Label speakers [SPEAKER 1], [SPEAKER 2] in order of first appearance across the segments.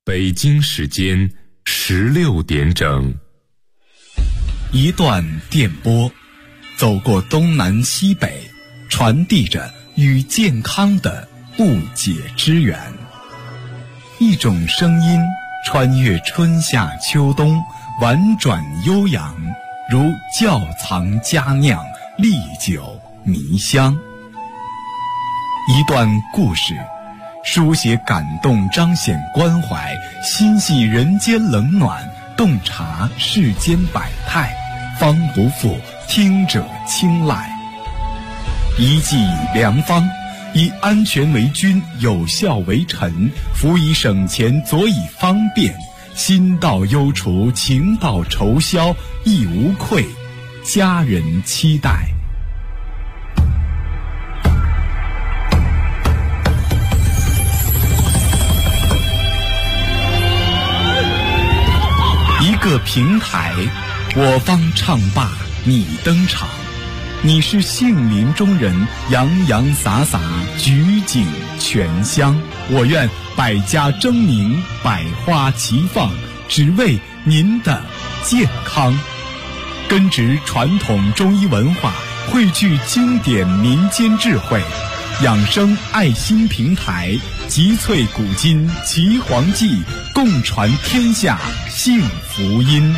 [SPEAKER 1] 北京时间16点整。
[SPEAKER 2] 一段电波，走过东南西北，传递着与健康的不解之缘。一种声音穿越春夏秋冬，婉转悠扬，如窖藏佳酿，历久弥香。一段故事，书写感动，彰显关怀，心系人间冷暖，洞察世间百态，方不负听者青睐。一剂良方，以安全为君，有效为臣，辅以省钱，佐以方便，心到忧除，情到愁消，亦无愧，家人期待。一个平台，我方唱罢你登场，你是杏林中人，洋洋洒洒，举景全香。我愿百家争鸣，百花齐放，只为您的健康。根植传统中医文化，汇聚经典民间智慧，养生爱心平台，集萃古今岐黄记，共传天下幸福音。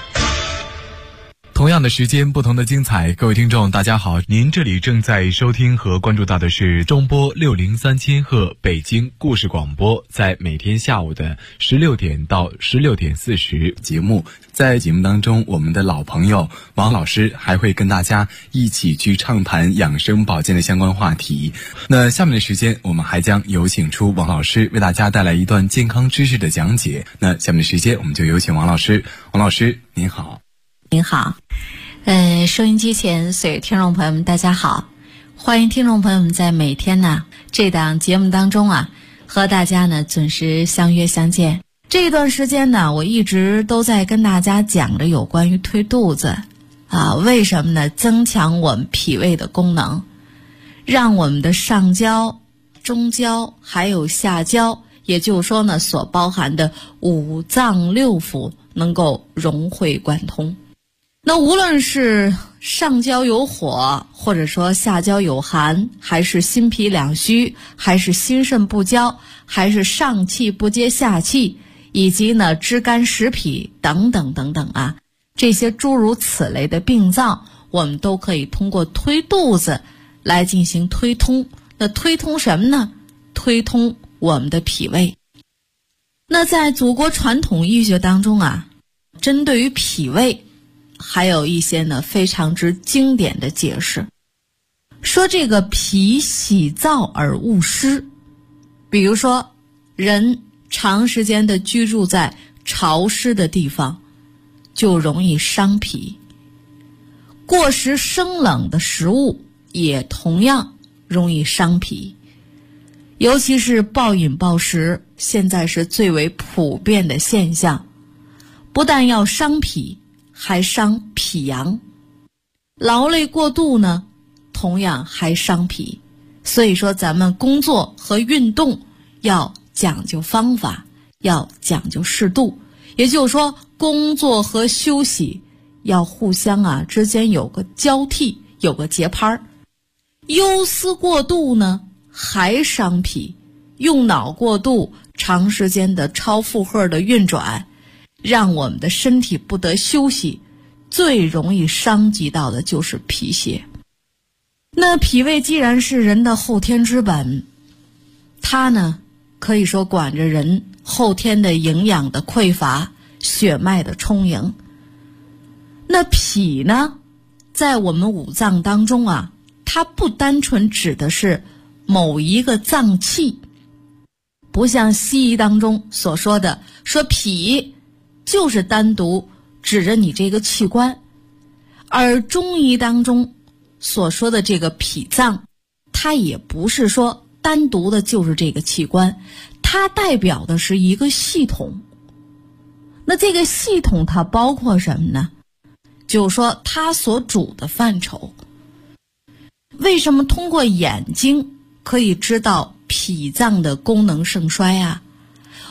[SPEAKER 2] 同样的时间，不同的精彩。各位听众大家好，您这里正在收听和关注到的是中波603千赫北京故事广播，在每天下午的16点到16点40节目。在节目当中，我们的老朋友王老师还会跟大家一起去畅谈养生保健的相关话题。那下面的时间，我们还将有请出王老师为大家带来一段健康知识的讲解。那下面的时间，我们就有请王老师。王老师您好。
[SPEAKER 3] 您好，收音机前所有听众朋友们大家好，欢迎听众朋友们在每天呢这档节目当中和大家呢准时相约相见。这段时间呢，我一直都在跟大家讲着有关于推肚子为什么呢？增强我们脾胃的功能，让我们的上焦、中焦还有下焦，也就是说呢所包含的五脏六腑能够融会贯通。那无论是上焦有火，或者说下焦有寒，还是心脾两虚，还是心肾不交，还是上气不接下气，以及呢肢干实脾等等等等这些诸如此类的病灶，我们都可以通过推肚子来进行推通。那推通什么呢？推通我们的脾胃。那在祖国传统医学当中针对于脾胃还有一些呢非常之经典的解释，说这个脾喜燥而恶湿。比如说人长时间的居住在潮湿的地方，就容易伤脾。过食生冷的食物也同样容易伤脾，尤其是暴饮暴食，现在是最为普遍的现象，不但要伤脾，还伤脾阳。劳累过度呢，同样还伤脾。所以说咱们工作和运动要讲究方法，要讲究适度。也就是说工作和休息要互相之间有个交替，有个节拍。忧思过度呢还伤脾，用脑过度，长时间的超负荷的运转，让我们的身体不得休息，最容易伤及到的就是脾血。那脾胃既然是人的后天之本，它呢可以说管着人后天的营养的匮乏，血脉的充盈。那脾呢在我们五脏当中它不单纯指的是某一个脏器，不像西医当中所说的说脾就是单独指着你这个器官，而中医当中所说的这个脾脏，它也不是说单独的就是这个器官，它代表的是一个系统。那这个系统它包括什么呢？就是说它所主的范畴。为什么通过眼睛可以知道脾脏的功能盛衰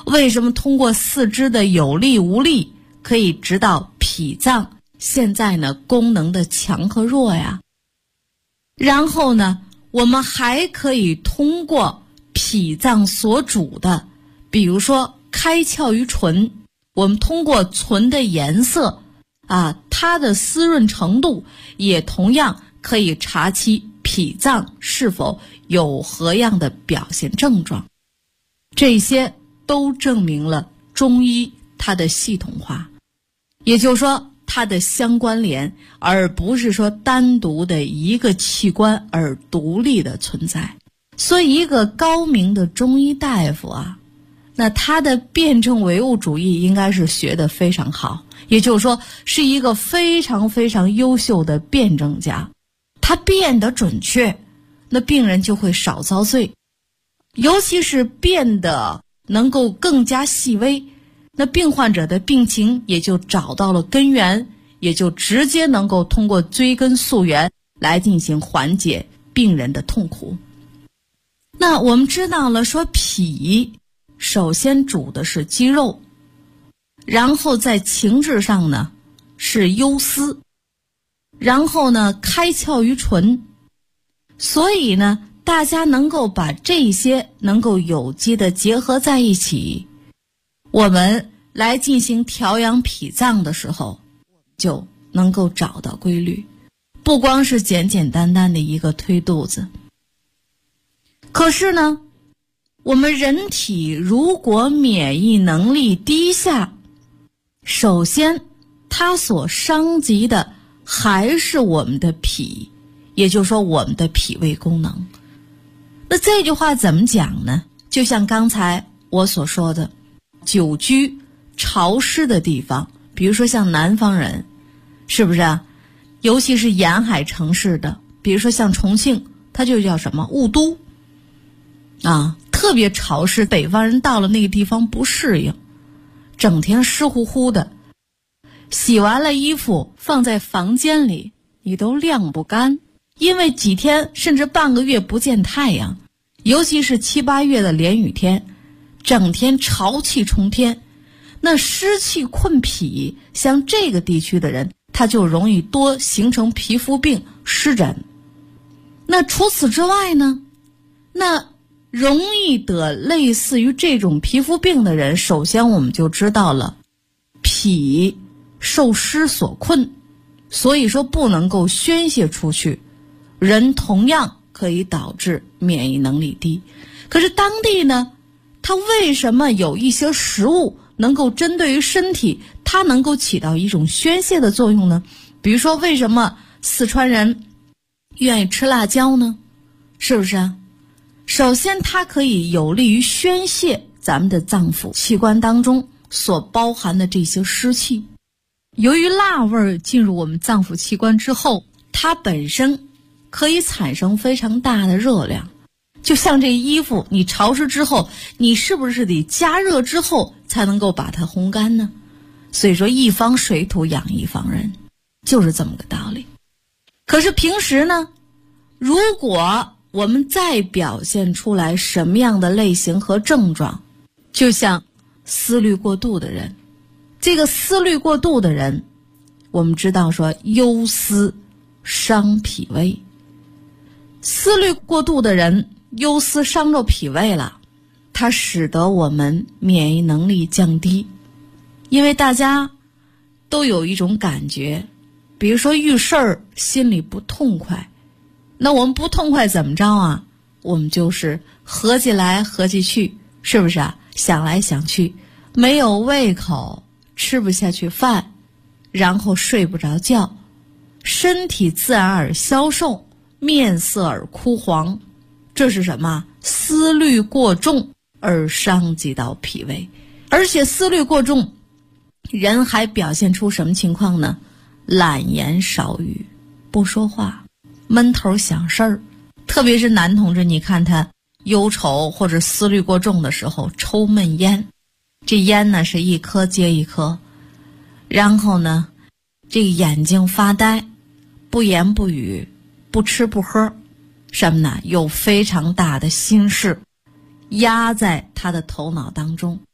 [SPEAKER 3] 为什么通过四肢的有力无力可以知道脾脏现在呢功能的强和弱呀？然后呢，我们还可以通过脾脏所主的，比如说开窍于唇，我们通过唇的颜色它的湿润程度，也同样可以查其脾脏是否有何样的表现症状。这些都证明了中医它的系统化，也就是说它的相关联，而不是说单独的一个器官而独立的存在。所以一个高明的中医大夫那他的辩证唯物主义应该是学得非常好，也就是说是一个非常非常优秀的辩证家。他辩得准确，那病人就会少遭罪，尤其是辩得能够更加细微，那病患者的病情也就找到了根源，也就直接能够通过追根溯源来进行缓解病人的痛苦。那我们知道了说脾首先主的是肌肉，然后在情志上呢是忧思，然后呢开窍于唇。所以呢大家能够把这些能够有机的结合在一起，我们来进行调养脾脏的时候就能够找到规律，不光是简简单单的一个推肚子。可是呢我们人体如果免疫能力低下，首先它所伤及的还是我们的脾，也就是说我们的脾胃功能。那这句话怎么讲呢？就像刚才我所说的，久居潮湿的地方，比如说像南方人，是不是尤其是沿海城市的，比如说像重庆，它就叫什么雾都特别潮湿，北方人到了那个地方不适应，整天湿乎乎的，洗完了衣服放在房间里你都晾不干，因为几天甚至半个月不见太阳，尤其是7、8月的连雨天，整天潮气冲天，那湿气困脾，像这个地区的人他就容易多形成皮肤病、湿疹。那除此之外呢，那容易得类似于这种皮肤病的人，首先我们就知道了脾受湿所困，所以说不能够宣泄出去，人同样可以导致免疫能力低。可是当地呢，它为什么有一些食物能够针对于身体，它能够起到一种宣泄的作用呢？比如说为什么四川人愿意吃辣椒呢？是不是首先它可以有利于宣泄咱们的脏腑器官当中所包含的这些湿气。由于辣味进入我们脏腑器官之后，它本身可以产生非常大的热量，就像这衣服你潮湿之后，你是不是得加热之后才能够把它烘干呢？所以说一方水土养一方人，就是这么个道理。可是平时呢，如果我们再表现出来什么样的类型和症状，就像思虑过度的人，这个思虑过度的人，我们知道说忧思伤脾胃，思虑过度的人忧思伤着脾胃了，它使得我们免疫能力降低。因为大家都有一种感觉，比如说遇事儿心里不痛快，那我们不痛快怎么着我们就是合计来合计去，是不是想来想去，没有胃口，吃不下去饭，然后睡不着觉，身体自然而消瘦，面色而枯黄。这是什么？思虑过重而伤及到脾胃。而且思虑过重，人还表现出什么情况呢？懒言少语，不说话，闷头想事儿。特别是男同志，你看他忧愁或者思虑过重的时候抽闷烟，这烟呢是一颗接一颗，然后呢这个眼睛发呆，不言不语，不吃不喝，什么呢？有非常大的心事压在他的头脑当中。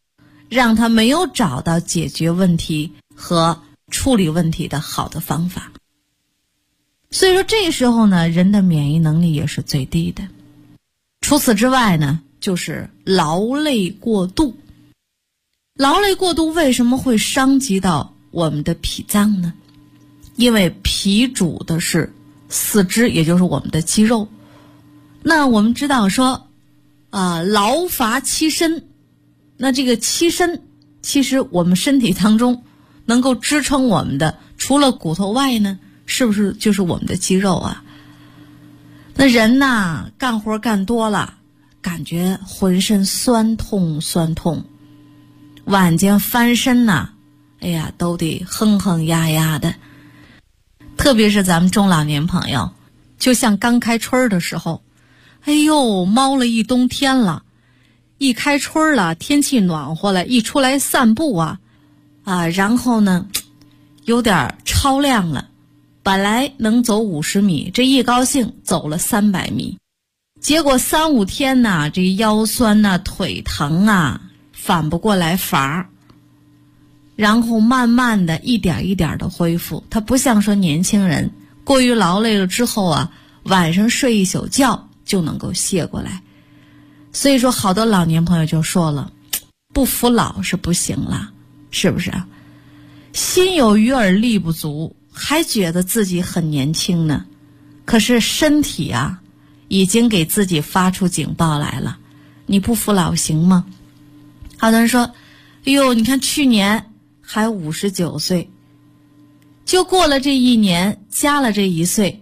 [SPEAKER 3] 让他没有找到解决问题和处理问题的好的方法。所以说这个时候呢，人的免疫能力也是最低的。除此之外呢，就是劳累过度。劳累过度为什么会伤及到我们的脾脏呢？因为脾主的是四肢，也就是我们的肌肉。那我们知道说劳乏欺身，那这个欺身其实我们身体当中能够支撑我们的除了骨头外呢，是不是就是我们的肌肉啊？那人呐，干活干多了，感觉浑身酸痛，晚间翻身呐，哎呀，都得哼哼呀呀的。特别是咱们中老年朋友，就像刚开春的时候，哎呦，猫了一冬天了，一开春了，天气暖和了，一出来散步然后呢，有点超量了，本来能走50米，这一高兴走了300米，结果3、5天呐，这腰酸呐，腿疼啊，反不过来乏，然后慢慢的一点一点的恢复。他不像说年轻人过于劳累了之后晚上睡一宿觉就能够歇过来。所以说好多老年朋友就说了，不服老是不行了，是不是啊？心有余而力不足，还觉得自己很年轻呢，可是身体已经给自己发出警报来了，你不服老行吗？好多人说，哎呦，你看去年还59岁，就过了这一年，加了这1岁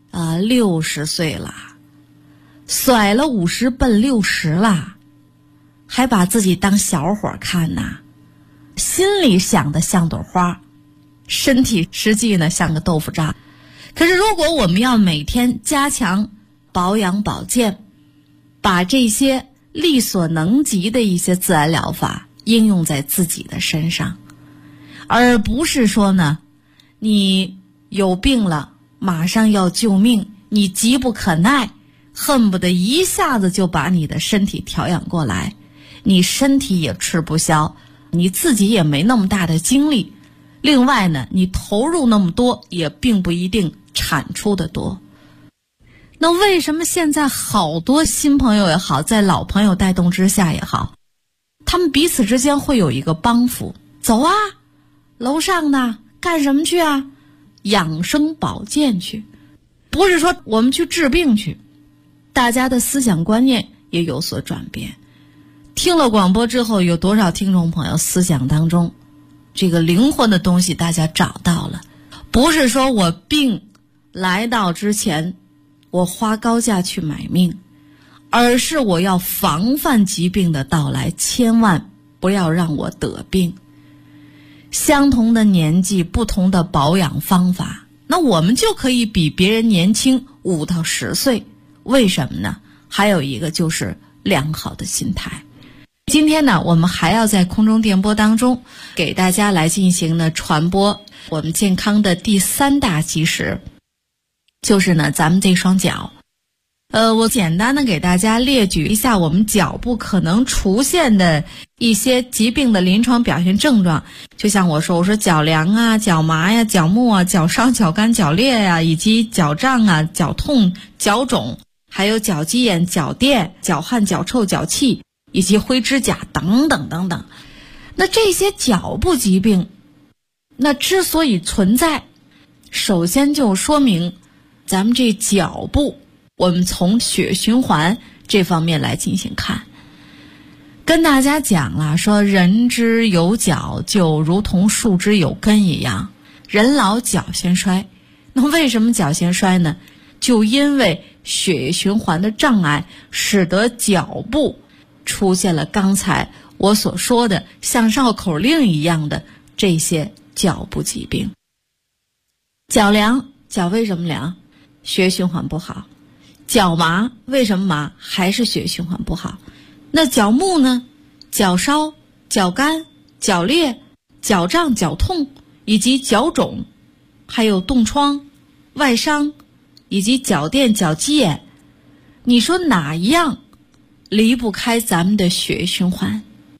[SPEAKER 3] ，60岁了，甩了50奔60了，还把自己当小伙看呐，心里想的像朵花，身体实际呢像个豆腐渣。可是如果我们要每天加强保养保健，把这些力所能及的一些自然疗法应用在自己的身上，而不是说呢，你有病了马上要救命，你急不可耐，恨不得一下子就把你的身体调养过来，你身体也吃不消，你自己也没那么大的精力，另外呢，你投入那么多也并不一定产出的多。那为什么现在好多新朋友也好，在老朋友带动之下也好，他们彼此之间会有一个帮扶，走楼上的干什么去养生保健去，不是说我们去治病去。大家的思想观念也有所转变。听了广播之后，有多少听众朋友思想当中这个灵魂的东西大家找到了，不是说我病来到之前我花高价去买命，而是我要防范疾病的到来，千万不要让我得病。相同的年纪，不同的保养方法，那我们就可以比别人年轻5到10岁。为什么呢？还有一个就是良好的心态。今天呢，我们还要在空中电波当中给大家来进行呢传播我们健康的第3大基石，就是呢咱们这双脚。我简单的给大家列举一下我们脚部可能出现的一些疾病的临床表现症状。就像我说脚凉脚麻脚木脚伤、脚干、脚裂以及脚胀脚痛、脚肿，还有脚鸡眼、脚垫、脚汗、脚臭、脚气，以及灰指甲等等等等。那这些脚部疾病，那之所以存在，首先就说明咱们这脚部，我们从血循环这方面来进行看。跟大家讲了，说人之有脚就如同树之有根一样，人老脚先衰。那为什么脚先衰呢？就因为血液循环的障碍，使得脚部出现了刚才我所说的像绕口令一样的这些脚部疾病。脚凉，脚为什么凉？血液循环不好。脚麻，为什么麻？还是血液循环不好。那脚木呢？脚烧、脚干、脚裂、脚胀、脚痛，以及脚肿，还有冻疮、外伤，以及脚垫、脚鸡眼。你说哪一样离不开咱们的血液循环？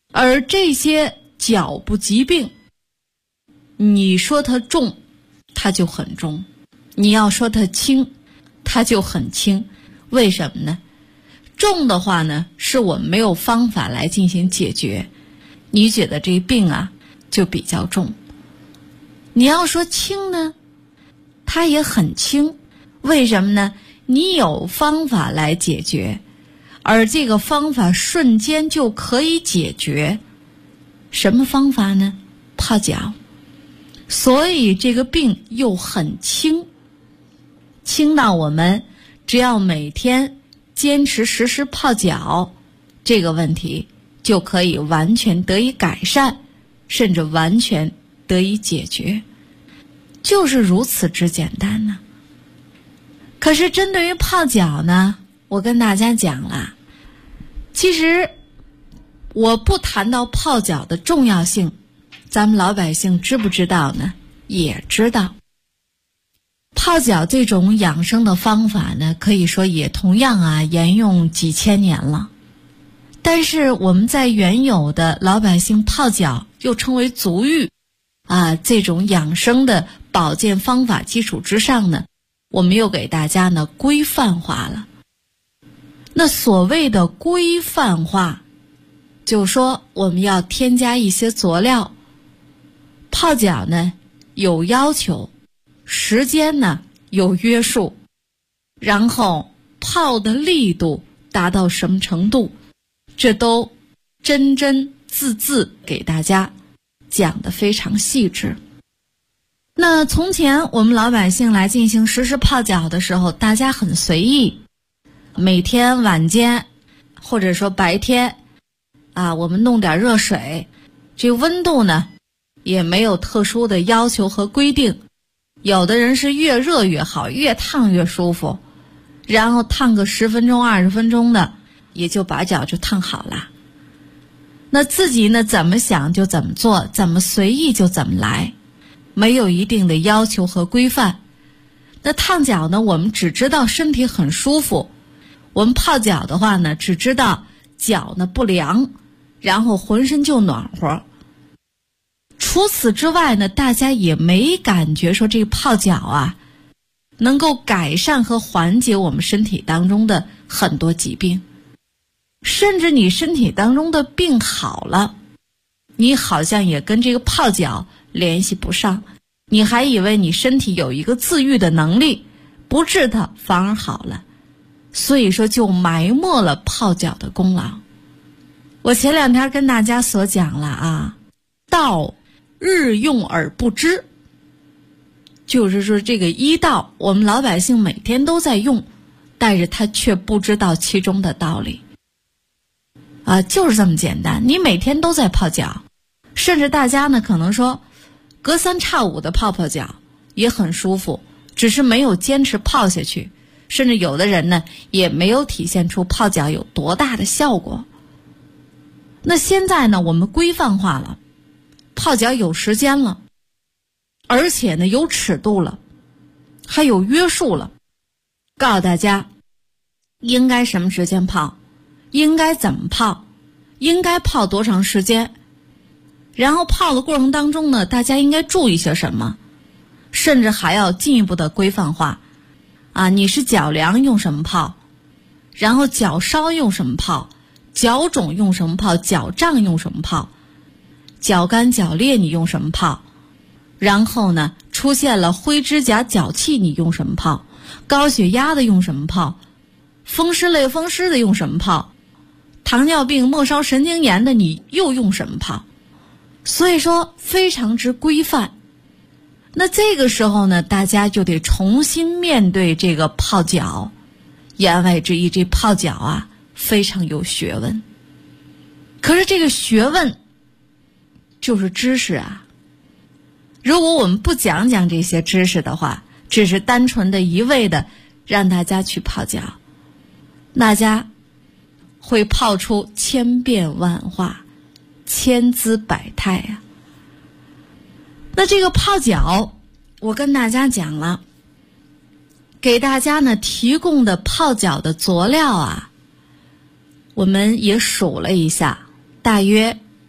[SPEAKER 3] 而这些脚部疾病，你说它重，它就很重；你要说它轻，它就很轻。为什么呢？重的话呢，是我们没有方法来进行解决，你觉得这病啊就比较重。你要说轻呢，它也很轻。为什么呢？你有方法来解决，而这个方法瞬间就可以解决。什么方法呢？泡脚。所以这个病又很轻，轻到我们只要每天坚持实施泡脚，这个问题就可以完全得以改善，甚至完全得以解决，就是如此之简单呢。可是针对于泡脚呢，我跟大家讲了，其实我不谈到泡脚的重要性，咱们老百姓知不知道呢？也知道。泡脚这种养生的方法呢，可以说也同样沿用几千年了。但是我们在原有的老百姓泡脚又称为足浴这种养生的保健方法基础之上呢，我们又给大家呢规范化了。那所谓的规范化，就是说我们要添加一些佐料，泡脚呢有要求，时间呢有约束，然后泡的力度达到什么程度，这都真真字字给大家讲得非常细致。那从前我们老百姓来进行实施泡脚的时候，大家很随意，每天晚间或者说白天我们弄点热水，这温度呢也没有特殊的要求和规定，有的人是越热越好，越烫越舒服，然后烫个10分钟20分钟的，也就把脚就烫好了。那自己呢怎么想就怎么做，怎么随意就怎么来，没有一定的要求和规范。那烫脚呢，我们只知道身体很舒服，我们泡脚的话呢，只知道脚呢不凉，然后浑身就暖和。除此之外呢，大家也没感觉说这个泡脚能够改善和缓解我们身体当中的很多疾病。甚至你身体当中的病好了，你好像也跟这个泡脚联系不上，你还以为你身体有一个自愈的能力，不治它反而好了，所以说就埋没了泡脚的功劳。我前2天跟大家所讲了道日用而不知，就是说这个医道我们老百姓每天都在用，但是他却不知道其中的道理就是这么简单。你每天都在泡脚，甚至大家呢可能说隔3差5的泡泡脚也很舒服，只是没有坚持泡下去，甚至有的人呢也没有体现出泡脚有多大的效果。那现在呢我们规范化了，泡脚有时间了，而且呢有尺度了，还有约束了，告诉大家应该什么时间泡，应该怎么泡，应该泡多长时间，然后泡的过程当中呢，大家应该注意些什么，甚至还要进一步的规范化你是脚凉用什么泡，然后脚烧用什么泡，脚肿用什么泡，脚胀用什么泡，脚干脚裂你用什么泡，然后呢出现了灰指甲脚气你用什么泡，高血压的用什么泡，风湿类风湿的用什么泡，糖尿病末梢神经炎的你又用什么泡。所以说非常之规范。那这个时候呢，大家就得重新面对这个泡脚。言外之意，这泡脚非常有学问。可是这个学问就是知识如果我们不讲讲这些知识的话，只是单纯的一味的让大家去泡脚，大家会泡出千变万化，千姿百态那这个泡脚我跟大家讲了，给大家呢提供的泡脚的佐料我们也数了一下，大约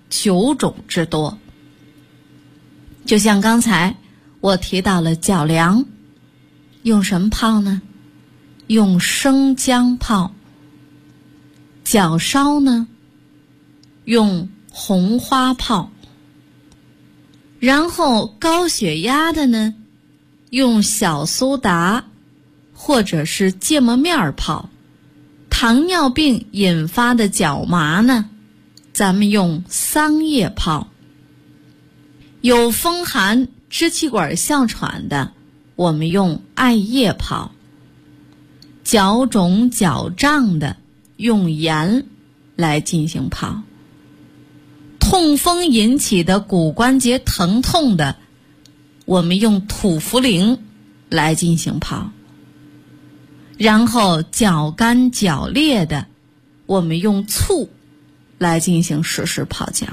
[SPEAKER 3] 9种之多。就像刚才我提到了脚凉，用什么泡呢？用生姜泡。脚烧呢，用红花泡。然后高血压的呢，用小苏打或者是芥末面泡。糖尿病引发的脚麻呢，咱们用桑叶泡。有风寒支气管哮喘的，我们用艾叶泡。脚肿脚胀的，用盐来进行泡。痛风引起的骨关节疼痛的，我们用土茯苓来进行泡。然后脚干脚裂的，我们用醋来进行实时泡脚。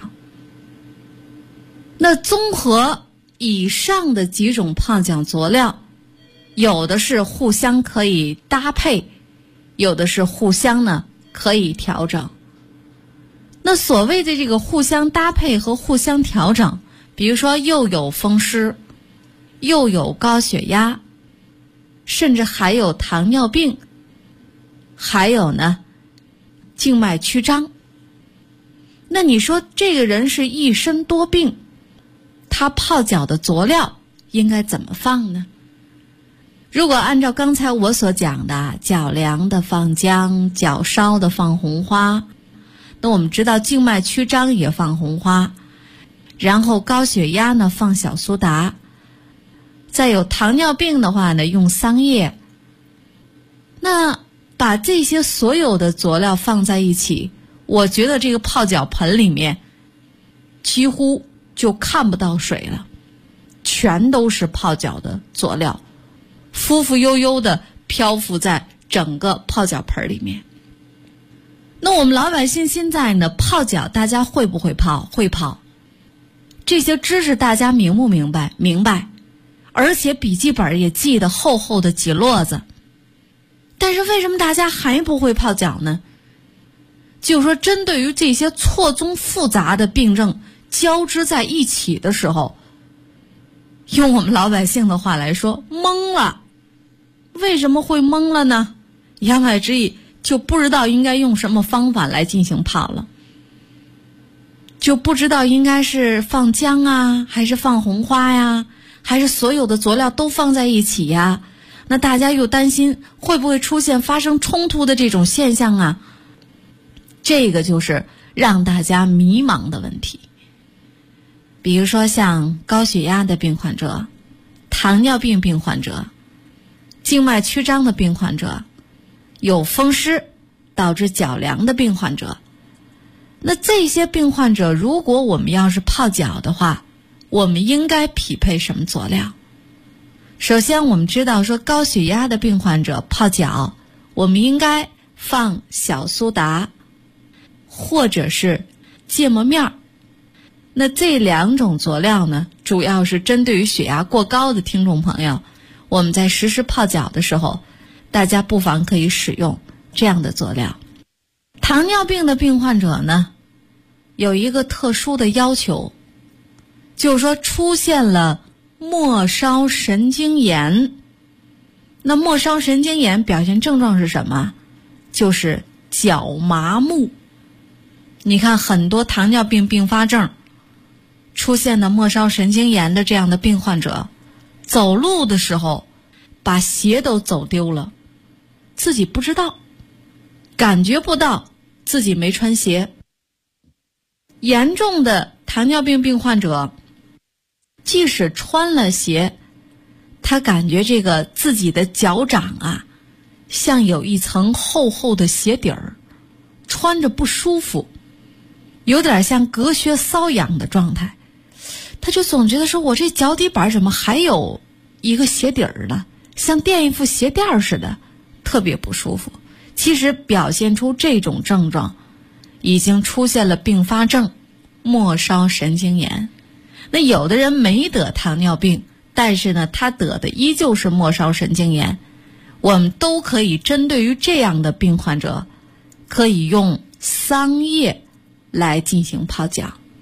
[SPEAKER 3] 那综合以上的几种泡脚佐料，有的是互相可以搭配，有的是互相呢可以调整。那所谓的这个互相搭配和互相调整，比如说又有风湿，又有高血压，甚至还有糖尿病，还有呢静脉曲张。那你说这个人是一身多病，他泡脚的佐料应该怎么放呢？如果按照刚才我所讲的，脚凉的放姜，脚烧的放红花，那我们知道静脉曲张也放红花，然后高血压呢放小苏打，再有糖尿病的话呢用桑叶。那把这些所有的佐料放在一起，我觉得这个泡脚盆里面几乎就看不到水了，全都是泡脚的佐料，浮浮悠悠的漂浮在整个泡脚盆里面。那我们老百姓现在呢泡脚，大家会不会泡？会泡。这些知识大家明不明白？明白。而且笔记本也记得厚厚的几摞子。但是为什么大家还不会泡脚呢？就是说针对于这些错综复杂的病症交织在一起的时候，用我们老百姓的话来说，懵了。为什么会懵了呢？言外之意就不知道应该用什么方法来进行泡了，就不知道应该是放姜啊，还是放红花呀，还是所有的佐料都放在一起呀？那大家又担心会不会出现发生冲突的这种现象啊？这个就是让大家迷茫的问题。比如说像高血压的病患者，糖尿病病患者，静脉曲张的病患者，有风湿导致脚凉的病患者。那这些病患者，如果我们要是泡脚的话，我们应该匹配什么佐料？首先我们知道说高血压的病患者泡脚，我们应该放小苏打或者是芥末面。那这两种佐料呢，主要是针对于血压过高的听众朋友，我们在实时泡脚的时候，大家不妨可以使用这样的佐料。糖尿病的病患者呢，有一个特殊的要求，就是说出现了末梢神经炎。那末梢神经炎表现症状是什么？就是脚麻木。你看很多糖尿病并发症出现的末梢神经炎的这样的病患者，走路的时候把鞋都走丢了，自己不知道，感觉不到自己没穿鞋。严重的糖尿病病患者，即使穿了鞋，他感觉这个自己的脚掌啊，像有一层厚厚的鞋底儿，穿着不舒服，有点像隔靴搔痒的状态。他就总觉得说，我这脚底板怎么还有一个鞋底儿呢？像垫一副鞋垫似的，特别不舒服。其实表现出这种症状，已经出现了并发症末梢神经炎。那有的人没得糖尿病，但是呢他得的依旧是末梢神经炎。我们都可以针对于这样的病患者，可以用桑叶来进行泡脚。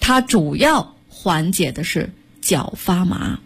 [SPEAKER 3] 它主要缓解的是脚发麻。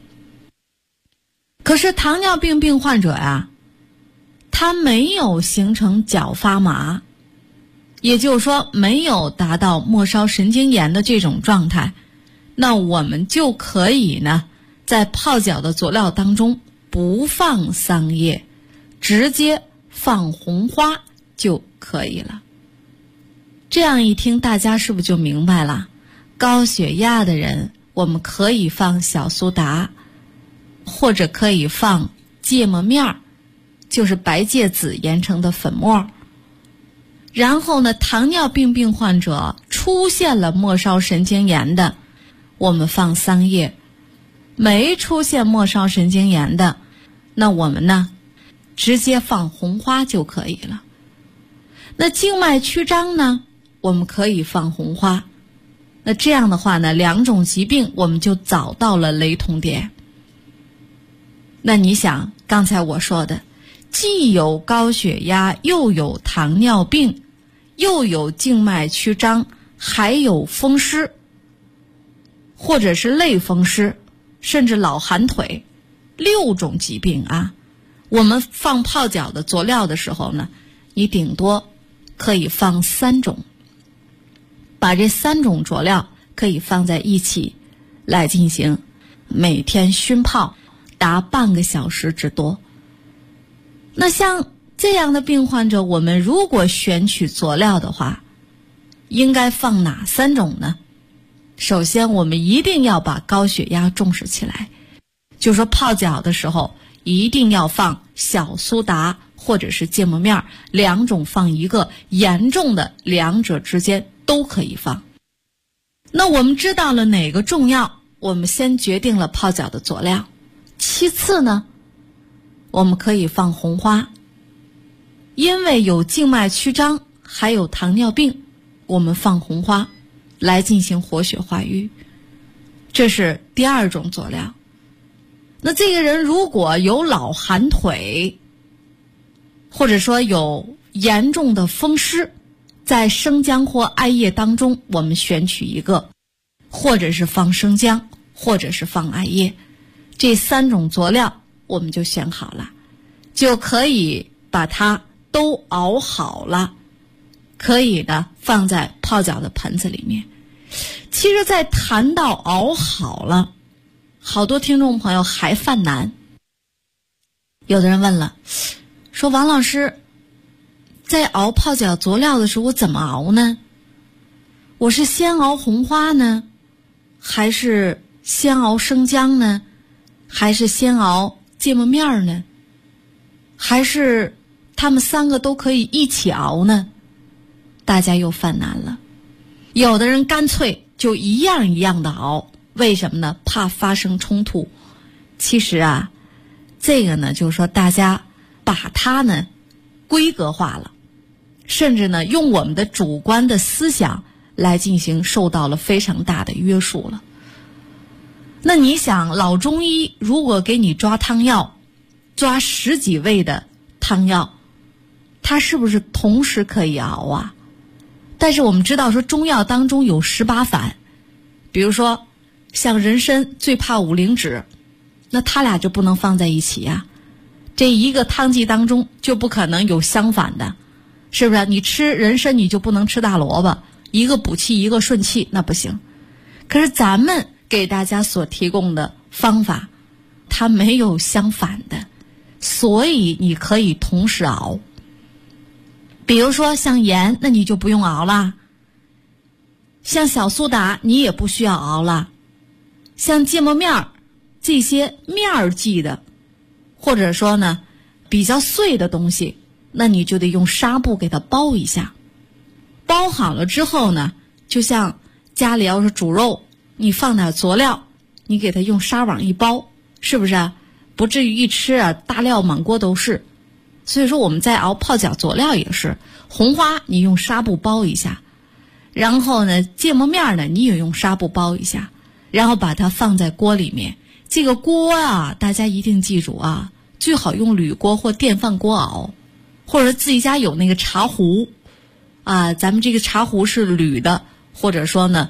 [SPEAKER 3] 可是糖尿病病患者呀，他没有形成脚发麻，也就是说没有达到末梢神经炎的这种状态，那我们就可以呢，在泡脚的佐料当中不放桑叶，直接放红花就可以了。这样一听，大家是不是就明白了？高血压的人，我们可以放小苏打，或者可以放芥末面，就是白芥子研成的粉末。然后呢，糖尿病病患者出现了末梢神经炎的，我们放桑叶；没出现末梢神经炎的，那我们呢，直接放红花就可以了。那静脉曲张呢，我们可以放红花。那这样的话呢，两种疾病我们就找到了雷同点。那你想，刚才我说的，既有高血压，又有糖尿病，又有静脉曲张，还有风湿，或者是类风湿，甚至老寒腿，6种疾病啊，我们放泡脚的佐料的时候呢，你顶多可以放3种，把这3种佐料可以放在一起来进行每天熏泡达半个小时之多。那像这样的病患者，我们如果选取佐料的话，应该放哪3种呢？首先我们一定要把高血压重视起来，就是说泡脚的时候一定要放小苏打或者是芥末面，2种放一个，严重的2者之间都可以放。那我们知道了哪个重要，我们先决定了泡脚的佐料。其次呢，我们可以放红花，因为有静脉曲张还有糖尿病，我们放红花来进行活血化瘀，这是第2种佐料。那这个人如果有老寒腿，或者说有严重的风湿，在生姜或艾叶当中我们选取一个，或者是放生姜，或者是放艾叶，这3种佐料我们就选好了，就可以把它都熬好了，可以呢放在泡脚的盆子里面。其实在谈到熬好了，好多听众朋友还犯难。有的人问了，说王老师，在熬泡脚佐料的时候我怎么熬呢？我是先熬红花呢，还是先熬生姜呢，还是先熬芥末面呢，还是他们3个都可以一起熬呢？大家又犯难了。有的人干脆就一样一样的熬，为什么呢？怕发生冲突。其实啊，这个呢就是说大家把它呢规格化了，甚至呢用我们的主观的思想来进行，受到了非常大的约束了。那你想，老中医如果给你抓汤药，抓10几味的汤药，它是不是同时可以熬啊？但是我们知道说中药当中有18反，比如说像人参最怕五灵脂，那它俩就不能放在一起呀。这一个汤剂当中就不可能有相反的，是不是？你吃人参你就不能吃大萝卜，一个补气一个顺气，那不行。可是咱们给大家所提供的方法，它没有相反的，所以你可以同时熬。比如说像盐，那你就不用熬了；像小苏打你也不需要熬了；像芥末面这些面剂的，或者说呢比较碎的东西，那你就得用纱布给它包一下。包好了之后呢，就像家里要是煮肉，你放点佐料，你给它用纱网一包，是不是啊？不至于一吃啊大料满锅都是。所以说我们在熬泡脚佐料也是，红花你用纱布包一下，然后呢芥末面呢你也用纱布包一下，然后把它放在锅里面。这个锅啊大家一定记住啊，最好用铝锅或电饭锅熬，或者自己家有那个茶壶啊，咱们这个茶壶是铝的，或者说呢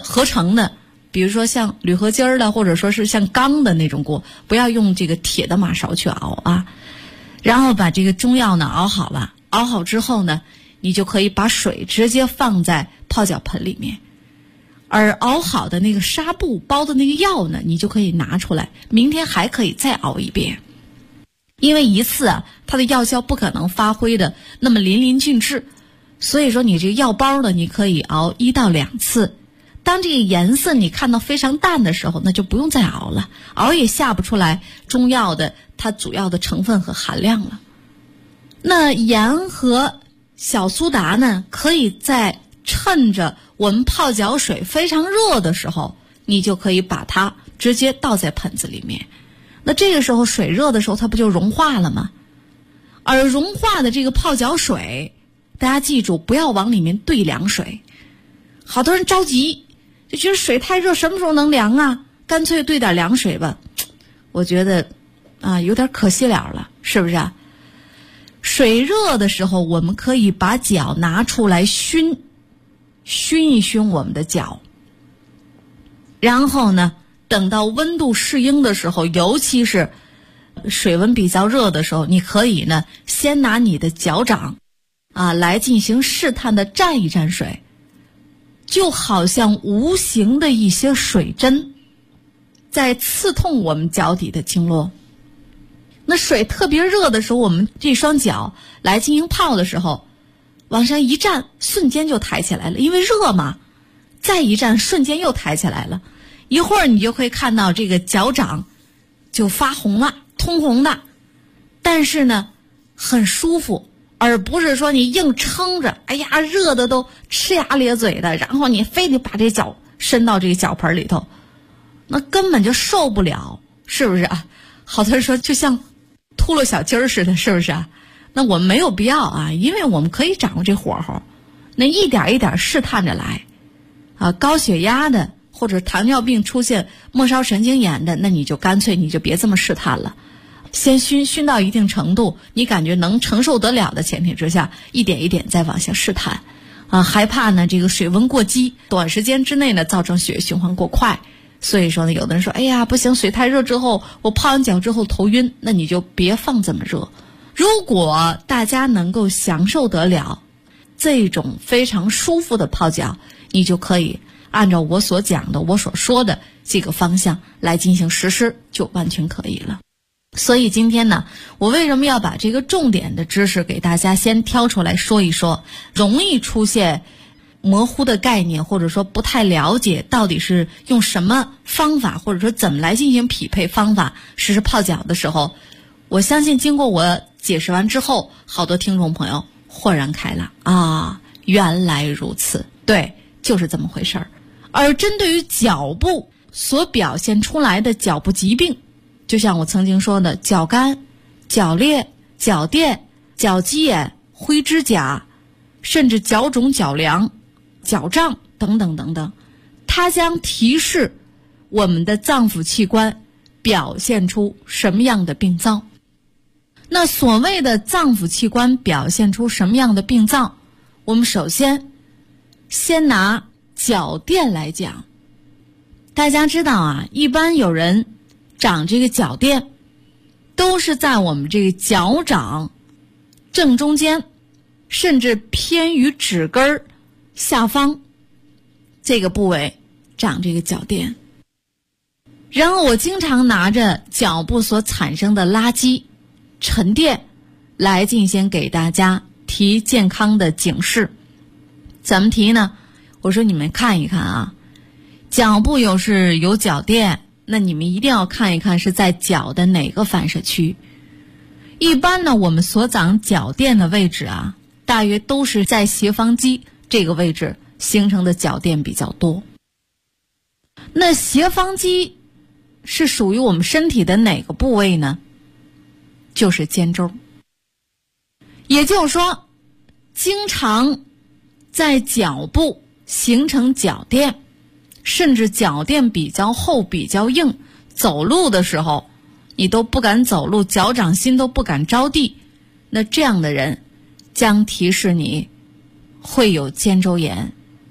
[SPEAKER 3] 合成的，比如说像铝合金的，或者说是像钢的那种锅，不要用这个铁的马勺去熬啊。然后把这个中药呢熬好了，熬好之后呢，你就可以把水直接放在泡脚盆里面，而熬好的那个纱布包的那个药呢，你就可以拿出来，明天还可以再熬一遍。因为一次啊，它的药效不可能发挥的那么淋漓尽致，所以说你这个药包呢，你可以熬1到2次。当这个颜色你看到非常淡的时候，那就不用再熬了，熬也下不出来中药的它主要的成分和含量了。那盐和小苏打呢，可以在趁着我们泡脚水非常热的时候，你就可以把它直接倒在盆子里面。那这个时候水热的时候，它不就融化了吗？而融化的这个泡脚水，大家记住不要往里面兑凉水。好多人着急，就觉得水太热，什么时候能凉啊？干脆兑点凉水吧。我觉得有点可惜了，是不是啊？水热的时候，我们可以把脚拿出来熏一熏我们的脚，然后呢，等到温度适应的时候，尤其是水温比较热的时候，你可以呢先拿你的脚掌来进行试探的蘸一蘸水，就好像无形的一些水针在刺痛我们脚底的经络。那水特别热的时候，我们这双脚来进行泡的时候，往上一站，瞬间就抬起来了，因为热嘛，再一站，瞬间又抬起来了。一会儿你就会看到这个脚掌就发红了，通红的，但是呢很舒服，而不是说你硬撑着，哎呀热的都呲牙咧嘴的，然后你非得把这脚伸到这个脚盆里头，那根本就受不了，是不是啊？好多人说就像秃噜小鸡儿似的，是不是啊？那我们没有必要啊，因为我们可以掌握这火候，那一点一点试探着来高血压的或者糖尿病出现末梢神经炎的，那你就干脆你就别这么试探了，先熏到一定程度，你感觉能承受得了的前提之下，一点一点再往下试探害怕呢这个水温过激，短时间之内呢造成血液循环过快。所以说呢，有的人说，哎呀不行，水太热之后我泡完脚之后头晕，那你就别放这么热。如果大家能够享受得了这种非常舒服的泡脚，你就可以按照我所讲的我所说的这个方向来进行实施，就完全可以了。所以今天呢，我为什么要把这个重点的知识给大家先挑出来说一说，容易出现模糊的概念，或者说不太了解到底是用什么方法，或者说怎么来进行匹配方法实施泡脚的时候，我相信经过我解释完之后，好多听众朋友豁然开朗原来如此，对，就是这么回事儿。而针对于脚部所表现出来的脚部疾病，就像我曾经说的脚干、脚裂、脚垫、脚鸡眼、灰指甲，甚至脚肿、脚凉、脚胀等等等等，它将提示我们的脏腑器官表现出什么样的病灶。那所谓的脏腑器官表现出什么样的病灶，我们首先拿脚垫来讲。大家知道一般有人长这个脚垫都是在我们这个脚掌正中间，甚至偏于指根下方这个部位长这个脚垫。然后我经常拿着脚部所产生的垃圾沉淀来进行给大家提健康的警示。怎么提呢？我说你们看一看脚部有脚垫，那你们一定要看一看是在脚的哪个反射区。一般呢，我们所长脚垫的位置大约都是在斜方肌这个位置形成的脚垫比较多。那斜方肌是属于我们身体的哪个部位呢？就是肩周。也就是说，经常在脚部形成脚垫，甚至脚垫比较厚比较硬，走路的时候你都不敢走路，脚掌心都不敢着地，那这样的人将提示你会有肩周炎。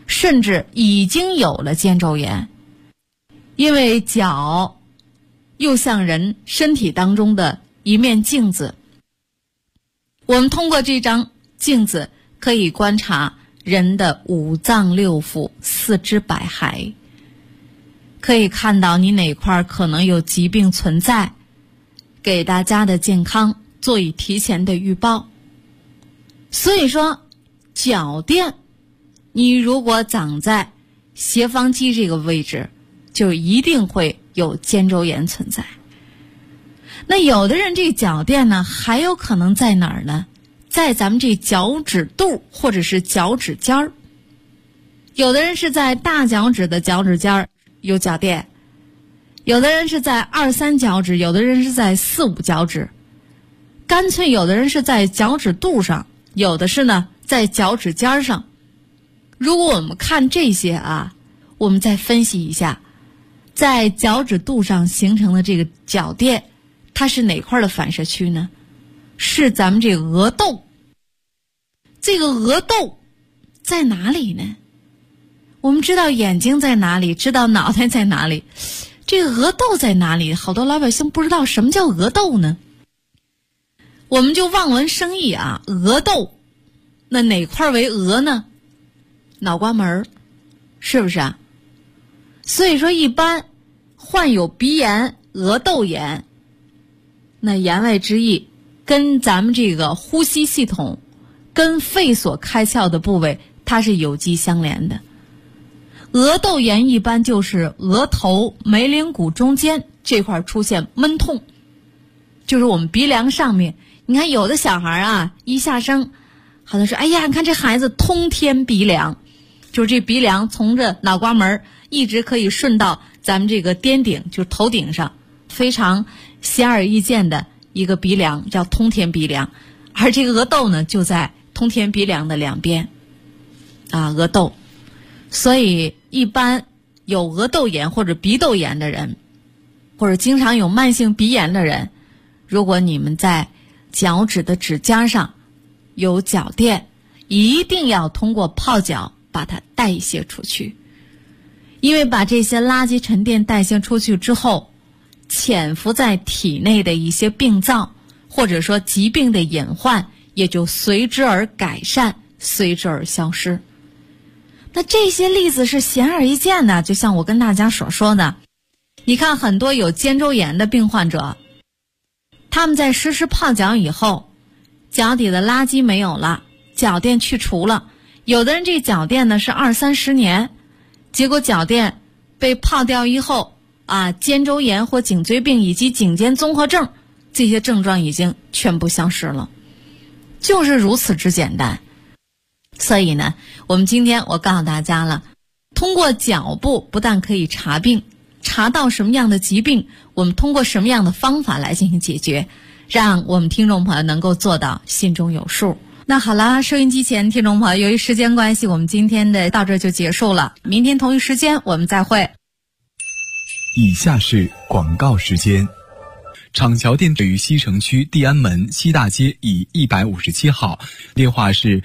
[SPEAKER 3] 甚至已经有了肩周炎。因为脚又像人身体当中的一面镜子，我们通过这张镜子可以观察人的五脏六腑、四肢百骸，可以看到你哪块可能有疾病存在，给大家的健康做以提前的预报。所以说脚垫你如果长在斜方肌这个位置，就一定会有肩周炎存在。那有的人这脚垫呢还有可能在哪儿呢？在咱们这脚趾肚或者是脚趾尖儿。有的人是在大脚趾的脚趾尖儿有脚垫，有的人是在2、3脚趾，有的人是在4、5脚趾，干脆有的人是在脚趾肚上，有的是呢在脚趾尖上。如果我们看这些啊，我们再分析一下，在脚趾肚上形成的这个脚垫，它是哪块的反射区呢？是咱们这个额窦。这个额窦在哪里呢？我们知道眼睛在哪里，知道脑袋在哪里，这个额窦在哪里？好多老百姓不知道什么叫额窦呢。我们就望文生义啊，额窦，那哪块为额呢？脑瓜门，是不是啊？所以说一般患有鼻炎、额窦炎，那言外之意跟咱们这个呼吸系统跟肺所开窍的部位它是有机相连的。额窦炎一般就是额头眉棱骨中间这块出现闷痛，就是我们鼻梁上面。你看有的小孩啊一下生好像说，哎呀你看这孩子通天鼻梁，就是这鼻梁从这脑瓜门一直可以顺到咱们这个颠顶，就是头顶上，非常显而易见的一个鼻梁叫通天鼻梁。而这个额窦呢就在通天鼻梁的两边啊，额窦。所以一般有额窦炎或者鼻窦炎的人，或者经常有慢性鼻炎的人，如果你们在脚趾的指尖上有脚垫，一定要通过泡脚把它代谢出去。因为把这些垃圾沉淀代谢出去之后，潜伏在体内的一些病灶或者说疾病的隐患也就随之而改善，随之而消失。那这些例子是显而易见的，就像我跟大家所说的，你看很多有肩周炎的病患者，他们在实施泡脚以后，脚底的垃圾没有了，脚垫去除了，有的人这脚垫呢是20、30年，结果脚垫被泡掉以后啊，肩周炎或颈椎病以及颈肩综合症这些症状已经全部消失了，就是如此之简单。所以呢，我们今天我告诉大家了，通过脚部不但可以查病，查到什么样的疾病，我们通过什么样的方法来进行解决，让我们听众朋友能够做到心中有数。那好了，收音机前听众朋友，由于时间关系，我们今天的到这就结束了，明天同一时间我们再会。
[SPEAKER 2] 以下是广告时间。厂桥店位于西城区地安门西大街以157号，电话是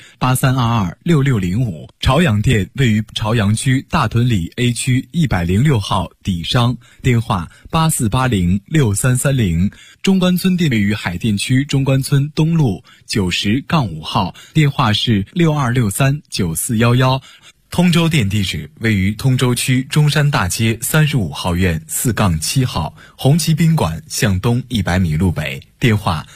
[SPEAKER 2] 83226605。朝阳店位于朝阳区大屯里 A 区106号底商，电话84806330。中关村店位于海淀区中关村东路90-5号，电话是62639411。通州店地址位于通州区中山大街35号院4-7号，红旗宾馆向东100米路北，电话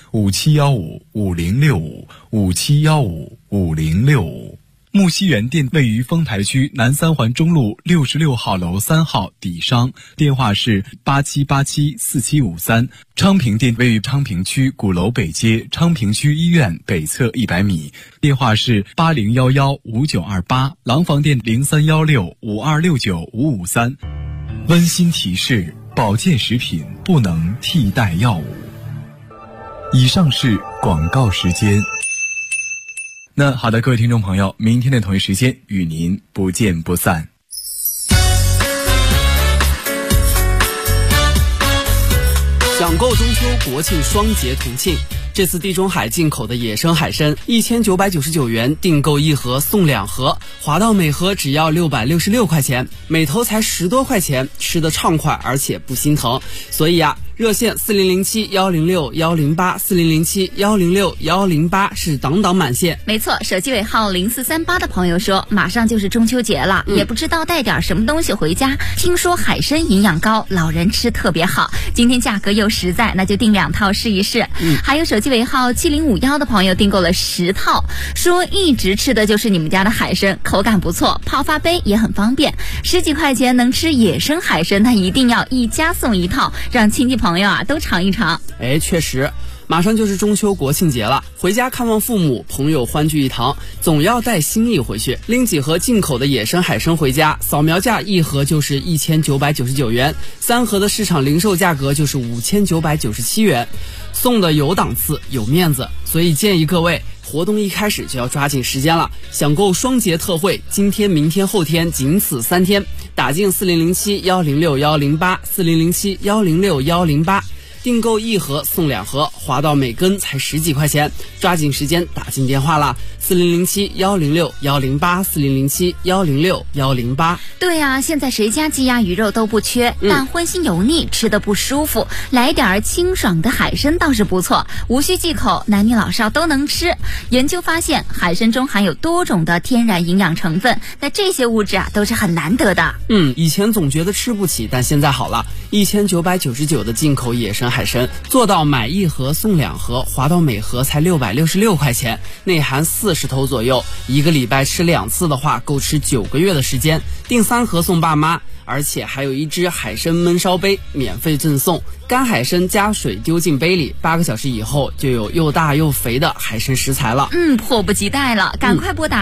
[SPEAKER 2] 57155065，57155065。木樨园店位于丰台区南三环中路66号楼3号底商，电话是87874753。昌平店位于昌平区鼓楼北街昌平区医院北侧100米，电话是80115928。廊坊店031652695553。温馨提示：保健食品不能替代药物。以上是广告时间。那好的，各位听众朋友，明天的同一时间与您不见不散。
[SPEAKER 4] 抢购中秋国庆双节同庆， 这次地中海进口的野生海参1999元订购1盒送2盒，滑到每盒只要666块钱，每头才10多块钱，吃得畅快而且不心疼。所以热线4007-106-108，4007-106-108是档档满线。
[SPEAKER 3] 没错，手机尾号0438的朋友说，马上就是中秋节了，也不知道带点什么东西回家。听说海参营养高，老人吃特别好，今天价格又实在，那就订2套试一试。还有手机尾号7051的朋友订购了10套，说一直吃的就是你们家的海参，口感不错，泡发杯也很方便，10几块钱能吃野生海参，那一定要一家送1套，让亲戚朋友都尝一尝。
[SPEAKER 4] 确实马上就是中秋国庆节了，回家看望父母，朋友欢聚一堂，总要带心意回去。拎几盒进口的野生海参回家，扫描价1盒就是1999元，3盒的市场零售价格就是5997元，送的有档次有面子，所以建议各位活动一开始就要抓紧时间了，想购双节特惠，今天、明天、后天仅此3天，打进4007-106-108，4007-106-108，订购1盒送2盒，划到每根才10几块钱，抓紧时间打进电话啦！4007-106-108，4007-106-108。
[SPEAKER 3] 对啊，现在谁家鸡鸭鱼肉都不缺，但荤腥油腻吃得不舒服，来点清爽的海参倒是不错，无需忌口，男女老少都能吃。研究发现，海参中含有多种的天然营养成分，那这些物质都是很难得的。
[SPEAKER 4] 以前总觉得吃不起，但现在好了，1999的进口野生海参，做到买1盒送2盒，划到每盒才666块钱，内含40头左右，1个礼拜吃2次的话，够吃9个月的时间。订3盒送爸妈，而且还有1只海参焖烧杯免费赠送，干海参加水丢进杯里，8个小时以后就有又大又肥的海参食材了。
[SPEAKER 3] 迫不及待了，赶快拨打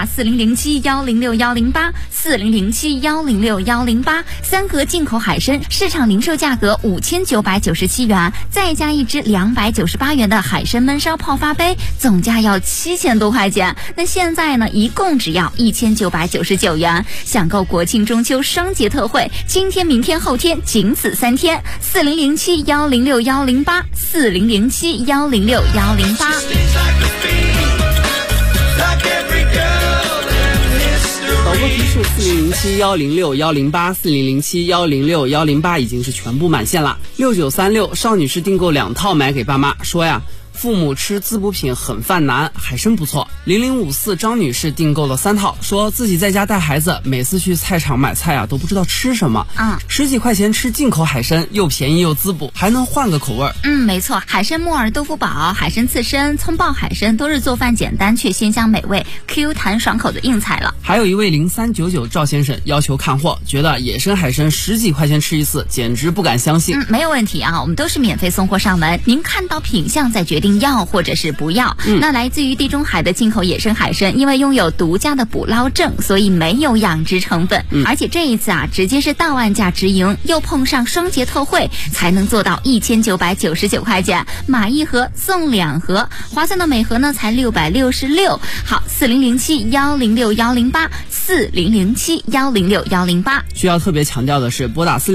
[SPEAKER 3] 4007-106-108，4007-106-108，3盒进口海参，市场零售价格5997元，再加1只298元的海参焖烧泡发杯，总价要7000多块钱。那现在呢，一共只要1999元，享购国庆中秋双节特惠，今天、明天、后天仅此3天，4007-106-108，4007-106-108。
[SPEAKER 4] 导播提示：4007-106-108，4007-106-108已经是全部满线了。6936邵女士订购2套买给爸妈，说父母吃滋补品很犯难，海参不错。0054张女士订购了3套，说自己在家带孩子，每次去菜场买菜都不知道吃什么。10几块钱吃进口海参，又便宜又滋补，还能换个口味。
[SPEAKER 3] 没错，海参木耳豆腐煲、海参刺身、葱爆海参都是做饭简单却鲜香美味、Q 弹爽口的硬菜了。
[SPEAKER 4] 还有一位0399赵先生要求看货，觉得野生海参10几块钱吃1次，简直不敢相信。
[SPEAKER 3] 没有问题我们都是免费送货上门，您看到品相再决定要或者是不要。那来自于地中海的进口野生海参，因为拥有独家的捕捞证，所以没有养殖成分。而且这一次直接是到岸价直营，又碰上双节特惠，才能做到1999块钱，买1盒送2盒，划算的每盒呢才666。好，4007-106-108，4007-106-108。
[SPEAKER 4] 需要特别强调的是，拨打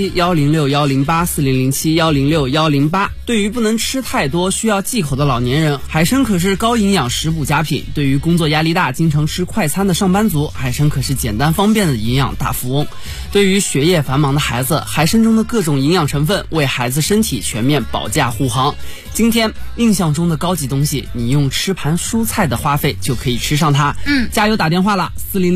[SPEAKER 4] 4007-106-108，4007-106-108。对于不能吃太多、需要忌口的老年人，海参可是高营养食补佳品；对于工作压力大、经常吃快餐的上班族，海参可是简单方便的营养大富翁。对于学业繁忙的孩子，海参中的各种营养成分为孩子身体全面保驾护航。今天印象中的高级东西，你用吃盘蔬菜的花费就可以吃上它。加油打电话了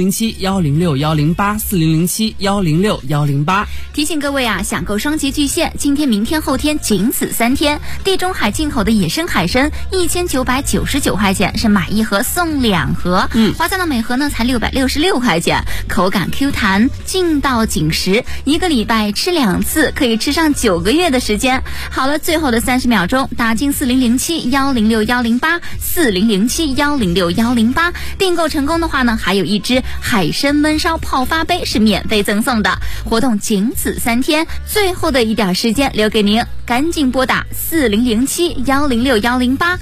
[SPEAKER 4] ，4007-106-108，4007-106-108。
[SPEAKER 3] 提醒各位享购双节巨献，今天、明天、后天仅此3天。地中海进口的野生海参1999块钱，是买1盒送2盒，划算的每盒呢才666块钱，口感 Q 弹，劲道紧实，1个礼拜吃2次，可以吃上9个月的时间。好了，最后的30秒钟，打进4007-106-108，4007-106-108，订购成功的话呢，还有1只海参焖烧泡发杯是免费赠送的。活动仅此3天，最后的一点时间留给您，赶紧拨打4007-106-108，4007-106-108。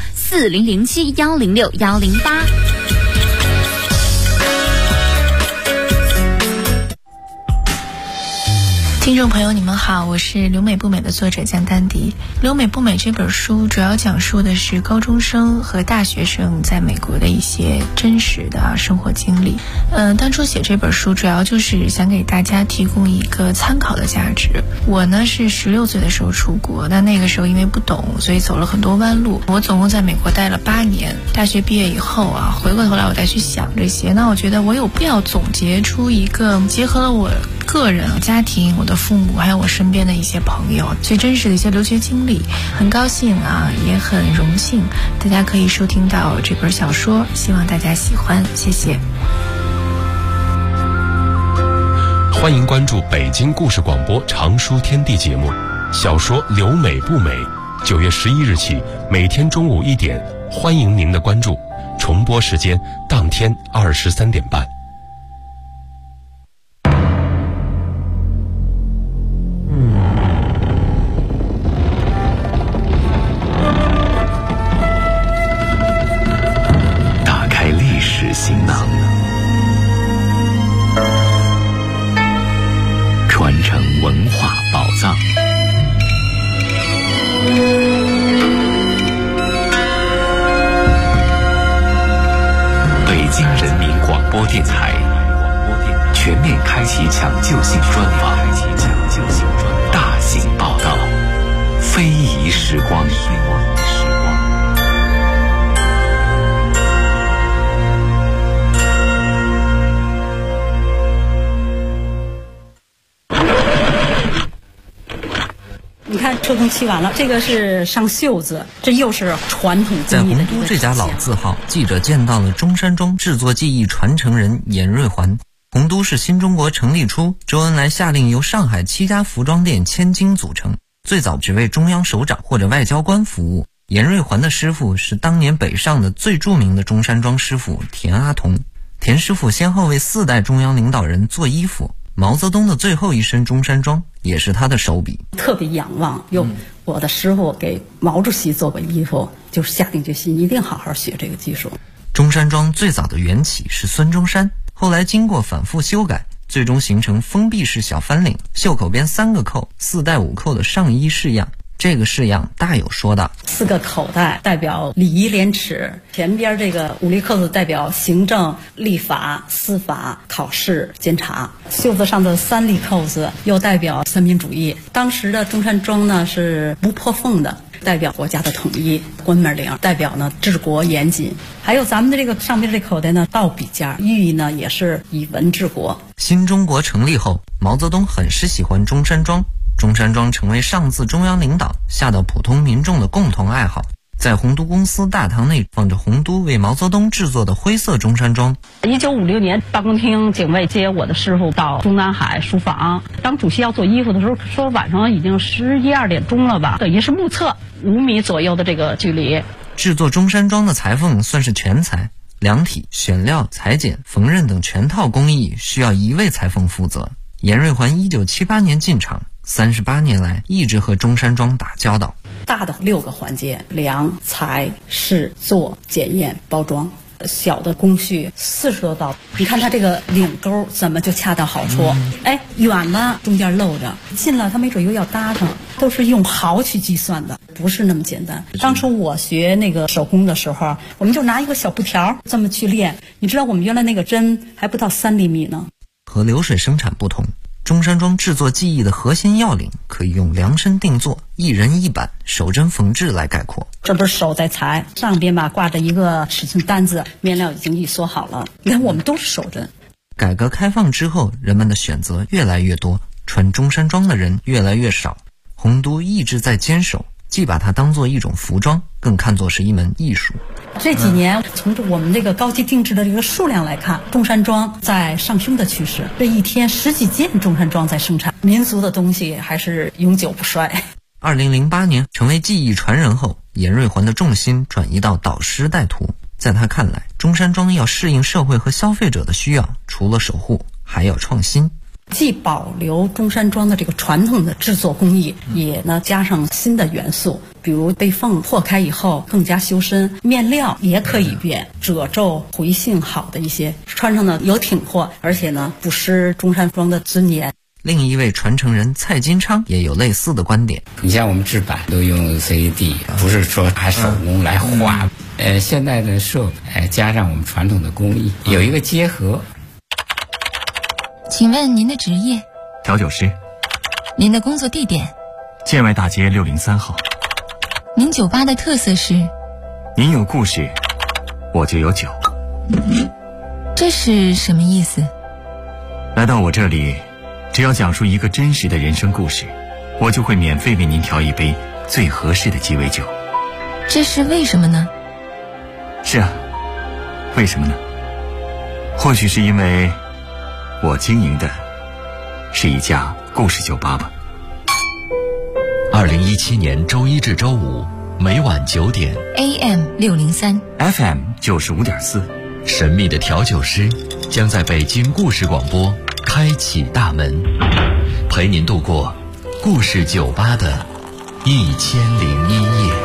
[SPEAKER 5] 听众朋友你们好，我是留美不美的作者江丹迪。留美不美这本书主要讲述的是高中生和大学生在美国的一些真实的生活经历。当初写这本书主要就是想给大家提供一个参考的价值。我呢是16岁的时候出国，那个时候因为不懂，所以走了很多弯路。我总共在美国待了8年，大学毕业以后回过头来我再去想这些，那我觉得我有必要总结出一个结合了我个人、家庭、我的父母还有我身边的一些朋友最真实的一些留学经历。很高兴也很荣幸大家可以收听到这本小说，希望大家喜欢，谢谢。
[SPEAKER 1] 欢迎关注北京故事广播长书天地节目，小说《留美不美》9月11日起每天中午1点，欢迎您的关注，重播时间当天23点半。
[SPEAKER 6] 行囊，传承文化宝藏。北京人民广播电台全面开启抢救性专访，大型报道，非遗时光。
[SPEAKER 7] 你看车工漆完了，这个是上袖子，这又是传统工艺的。
[SPEAKER 8] 在洪都这家老字号，记者见到了中山装制作技艺传承人严瑞环。洪都是新中国成立初，周恩来下令由上海7家服装店千金组成，最早只为中央首长或者外交官服务。严瑞环的师傅是当年北上的最著名的中山装师傅田阿童。田师傅先后为4代中央领导人做衣服，毛泽东的最后一身中山装也是他的手笔。
[SPEAKER 7] 特别仰望，我的师傅给毛主席做过衣服，就是下定决心一定好好学这个技术。
[SPEAKER 8] 中山装最早的缘起是孙中山，后来经过反复修改，最终形成封闭式小翻领，袖口边3个扣，4带5扣的上衣式样。这个式样大有说道
[SPEAKER 7] ，4个口袋代表礼仪廉耻，前边这个5粒扣子代表行政、立法、司法、考试、监察，袖子上的3粒扣子又代表三民主义。当时的中山装呢是不破缝的，代表国家的统一，关门领代表呢治国严谨，还有咱们的这个上边这口袋呢倒笔架，寓意呢也是以文治国。
[SPEAKER 8] 新中国成立后，毛泽东很是喜欢中山装，中山装成为上自中央领导下到普通民众的共同爱好。在洪都公司大堂内放着洪都为毛泽东制作的灰色中山装。
[SPEAKER 9] 1956年，办公厅警卫接我的师傅到中南海书房，当主席要做衣服的时候，说晚上已经11、12点钟了吧，等于是目测5米左右的这个距离。
[SPEAKER 8] 制作中山装的裁缝算是全才，量体、选料、裁剪、缝纫等全套工艺需要1位裁缝负责。严瑞环1978年进场，38年来一直和中山装打交道。
[SPEAKER 7] 大的6个环节：量、裁、试、做、检验、包装。小的工序40多道，你看它这个领钩怎么就恰到好处？远了中间漏着，近了它没准又要搭上，都是用毫去计算的，不是那么简单。当初我学那个手工的时候，我们就拿一个小布条这么去练，你知道我们原来那个针还不到3厘米呢。
[SPEAKER 8] 和流水生产不同，中山装制作技艺的核心要领可以用量身定做、一人一板、手针缝制来概括。
[SPEAKER 7] 这不是手在裁，上边吧挂着一个尺寸单子，面料已经一缩好了。你看我们都是手针。
[SPEAKER 8] 改革开放之后，人们的选择越来越多，穿中山装的人越来越少。洪都一直在坚守，既把它当作一种服装，更看作是一门艺术。
[SPEAKER 7] 这几年从我们这个高级定制的这个数量来看，中山装在上升的趋势，这一天10几件中山装在生产，民族的东西还是永久不衰。
[SPEAKER 8] 2008年成为技艺传人后，严瑞环的重心转移到导师带徒。在他看来，中山装要适应社会和消费者的需要，除了守护还要创新，
[SPEAKER 7] 既保留中山装的这个传统的制作工艺，也呢加上新的元素，比如被缝破开以后更加修身，面料也可以变，褶皱回性好的一些，穿上呢有挺阔，而且呢不失中山装的尊严。
[SPEAKER 8] 另一位传承人蔡金昌也有类似的观点。
[SPEAKER 10] 你像我们制版都用 CAD， 不是说还手工来画。现在的设备加上我们传统的工艺，有一个结合。
[SPEAKER 11] 请问您的职业？
[SPEAKER 12] 调酒师。
[SPEAKER 11] 您的工作地点？
[SPEAKER 12] 建外大街603号。
[SPEAKER 11] 您酒吧的特色是？
[SPEAKER 12] 您有故事，我就有酒。
[SPEAKER 11] 这是什么意思？
[SPEAKER 12] 来到我这里，只要讲述一个真实的人生故事，我就会免费为您调一杯最合适的鸡尾酒。
[SPEAKER 11] 这是为什么呢？
[SPEAKER 12] 是啊，为什么呢？或许是因为我经营的是一家故事酒吧吧。
[SPEAKER 1] 2017年周一至周五每晚9点
[SPEAKER 11] AM 603
[SPEAKER 12] FM 95.4，
[SPEAKER 1] 神秘的调酒师将在北京故事广播开启大门，陪您度过故事酒吧的1001夜。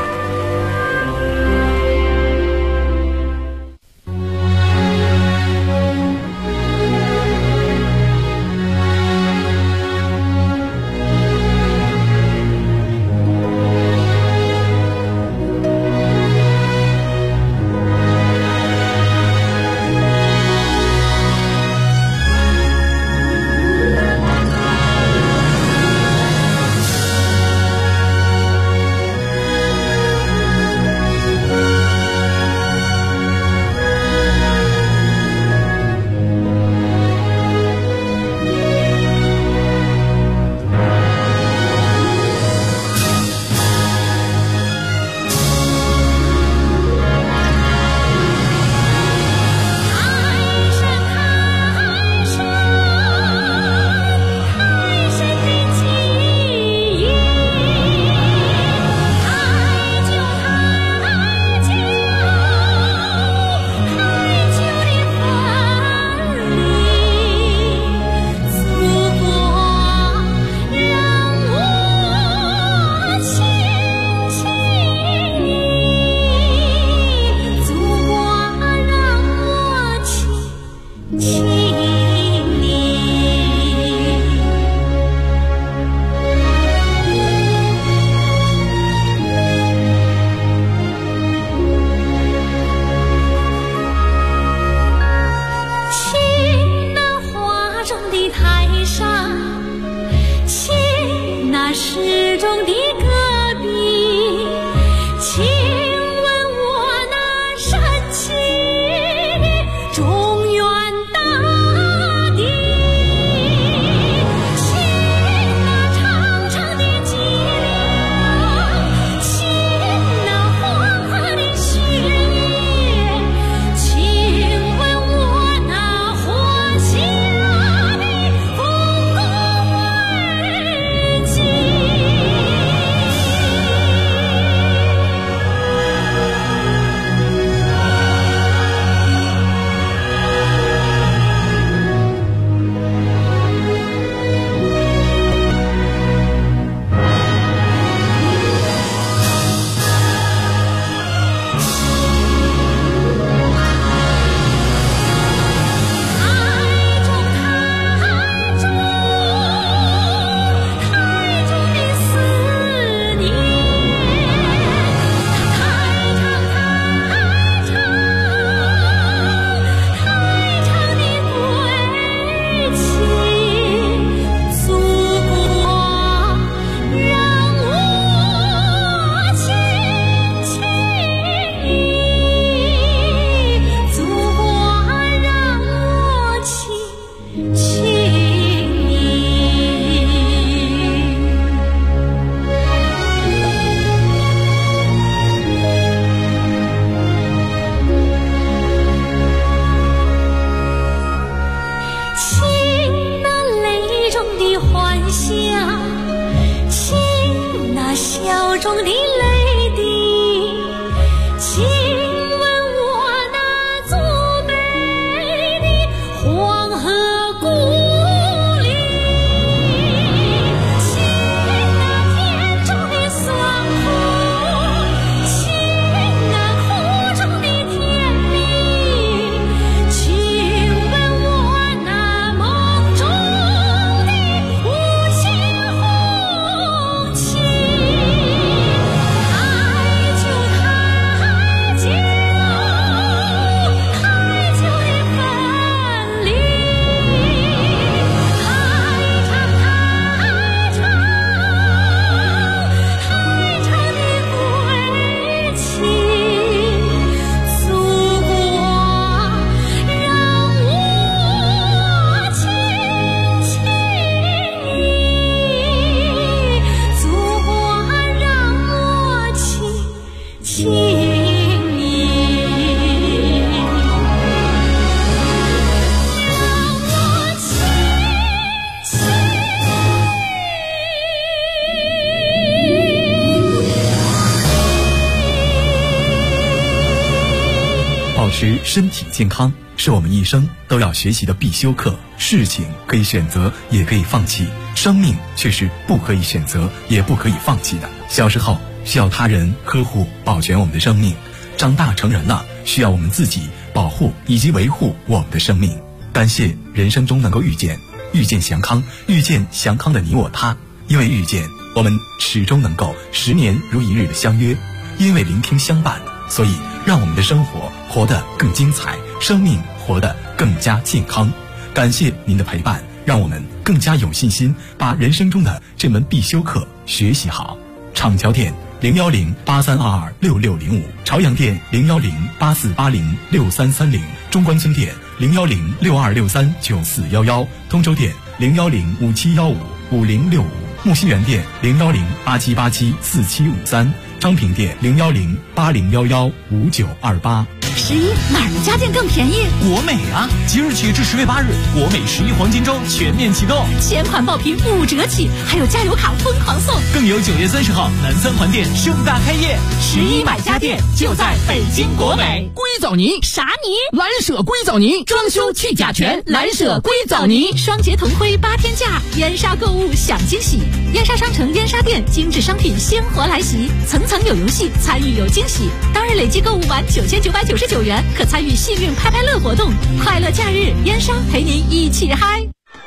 [SPEAKER 2] 保持身体健康是我们一生都要学习的必修课。事情可以选择，也可以放弃，生命却是不可以选择，也不可以放弃的。小时候需要他人呵护保全我们的生命，长大成人了需要我们自己保护以及维护我们的生命。感谢人生中能够遇见祥康，遇见祥康的你我他。因为遇见，我们始终能够10年如一日的相约；因为聆听相伴，所以让我们的生活活得更精彩，生命活得更加健康。感谢您的陪伴，让我们更加有信心把人生中的这门必修课学习好。厂桥店01083226605，朝阳店01084806330，中关村店01062639411，通州店01057155065，木樨园店01087874753，昌平店01080115928。
[SPEAKER 13] 11哪儿的家电更便宜？
[SPEAKER 14] 国美啊！即日起至10月8日，国美11黄金周全面启动，
[SPEAKER 13] 全款爆品5折起，还有加油卡疯狂送，
[SPEAKER 14] 更有9月30号南三环店盛大开业。
[SPEAKER 13] 11买家电就在北京国美。
[SPEAKER 4] 硅藻泥
[SPEAKER 13] 啥泥？
[SPEAKER 4] 蓝舍硅藻泥，装修去甲醛，蓝舍硅藻泥，
[SPEAKER 13] 双节同辉8天价，燕莎购物享惊喜。燕莎商城燕莎店，精致商品鲜活来袭，层层有游戏，参与有惊喜。当日累计购物满9999元，可参与幸运拍拍乐活动。快乐假日，燕莎陪您一起嗨。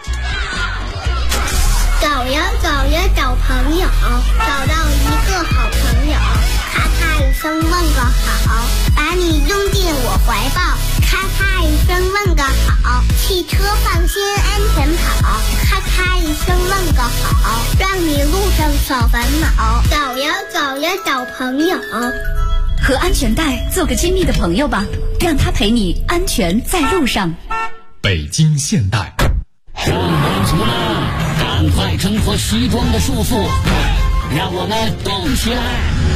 [SPEAKER 15] 走呀走呀找朋友，找到一个好朋友，咔咔一声问个好，把你拥进我怀抱，咔咔一声问个好，汽车放心安全跑，咔咔一声问个好，让你路上少烦恼。走呀走呀找朋友，
[SPEAKER 13] 和安全带做个亲密的朋友吧，让他陪你安全在路上。
[SPEAKER 1] 北京现代，
[SPEAKER 16] 上班族们，赶快挣脱西装的束缚，让我们动起来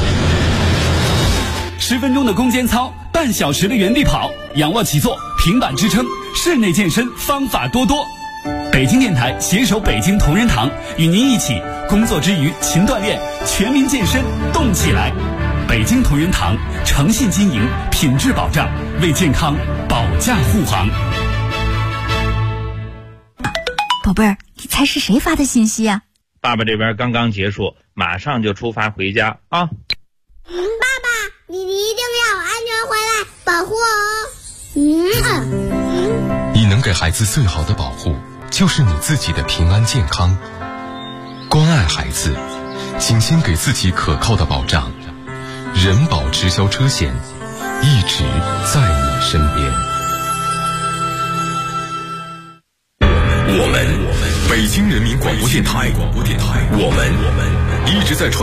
[SPEAKER 17] ！10分钟的攻坚操，半小时的原地跑，仰卧起坐，平板支撑，室内健身方法多多。北京电台携手北京同仁堂，与您一起工作之余勤锻炼，全民健身动起来。北京同仁堂诚信经营，品质保障，为健康保驾护航。
[SPEAKER 13] 宝贝儿，你猜是谁发的信息啊？
[SPEAKER 18] 爸爸这边刚刚结束，马上就出发回家啊！
[SPEAKER 15] 爸爸，你一定要安全回来，保护我哦。
[SPEAKER 1] 你能给孩子最好的保护，就是你自己的平安健康。关爱孩子，请先给自己可靠的保障。人保直销车险，一直在你身边。我们北京人民广播电台，我们一直在传